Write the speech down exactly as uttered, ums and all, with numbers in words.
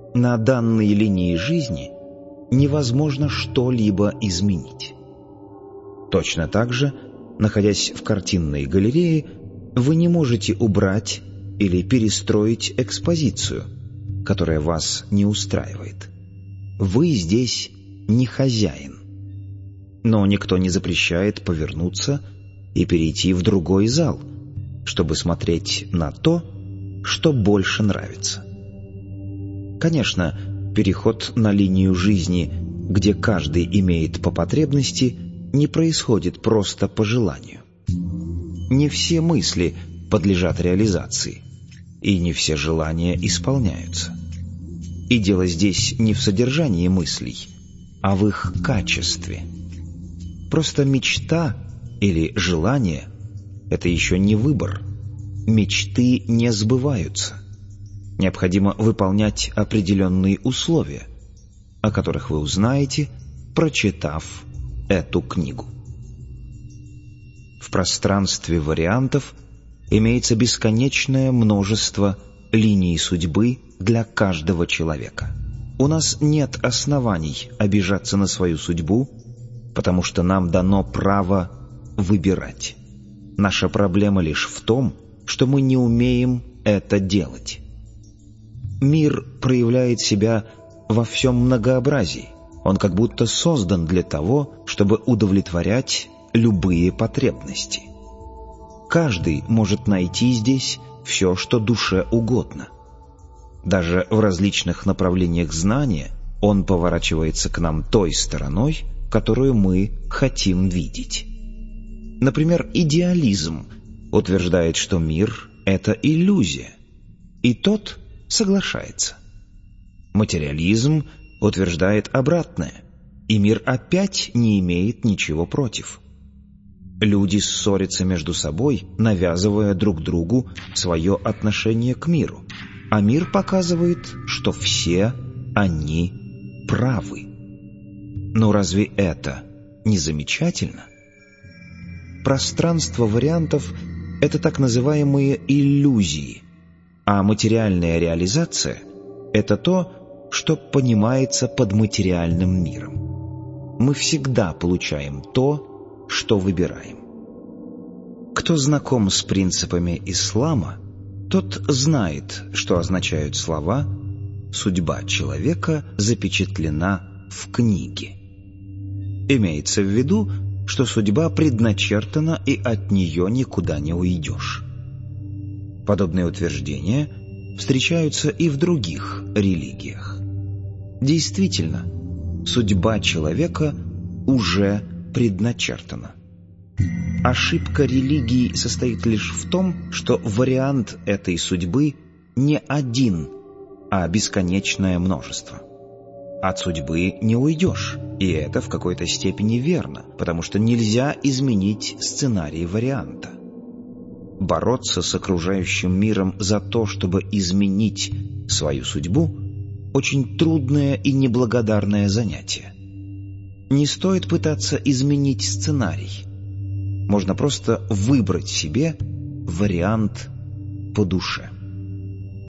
На данной линии жизни невозможно что-либо изменить. Точно так же, находясь в картинной галерее, вы не можете убрать или перестроить экспозицию, которая вас не устраивает. Вы здесь не хозяин. Но никто не запрещает повернуться и перейти в другой зал, чтобы смотреть на то, что больше нравится. Конечно, переход на линию жизни, где каждый имеет по потребности, не происходит просто по желанию. Не все мысли подлежат реализации, и не все желания исполняются. И дело здесь не в содержании мыслей, а в их качестве. Просто мечта или желание — это еще не выбор. Мечты не сбываются. Необходимо выполнять определенные условия, о которых вы узнаете, прочитав эту книгу. В пространстве вариантов имеется бесконечное множество линий судьбы для каждого человека. У нас нет оснований обижаться на свою судьбу, потому что нам дано право выбирать. Наша проблема лишь в том, что мы не умеем это делать. Мир проявляет себя во всем многообразии. Он как будто создан для того, чтобы удовлетворять любые потребности. Каждый может найти здесь все, что душе угодно. Даже в различных направлениях знания он поворачивается к нам той стороной, которую мы хотим видеть. Например, идеализм утверждает, что мир — это иллюзия, и тот соглашается. Материализм утверждает обратное, и мир опять не имеет ничего против. Люди ссорятся между собой, навязывая друг другу свое отношение к миру, а мир показывает, что все они правы. Но разве это не замечательно? Пространство вариантов — это так называемые иллюзии, а материальная реализация — это то, что понимается под материальным миром. Мы всегда получаем то, что выбираем. Кто знаком с принципами ислама, тот знает, что означают слова «судьба человека запечатлена в книге». Имеется в виду, что судьба предначертана, и от нее никуда не уйдешь. Подобные утверждения встречаются и в других религиях. Действительно, судьба человека уже предначертана. Ошибка религии состоит лишь в том, что вариант этой судьбы не один, а бесконечное множество. От судьбы не уйдешь, и это в какой-то степени верно, потому что нельзя изменить сценарий варианта. Бороться с окружающим миром за то, чтобы изменить свою судьбу, очень трудное и неблагодарное занятие. Не стоит пытаться изменить сценарий. Можно просто выбрать себе вариант по душе.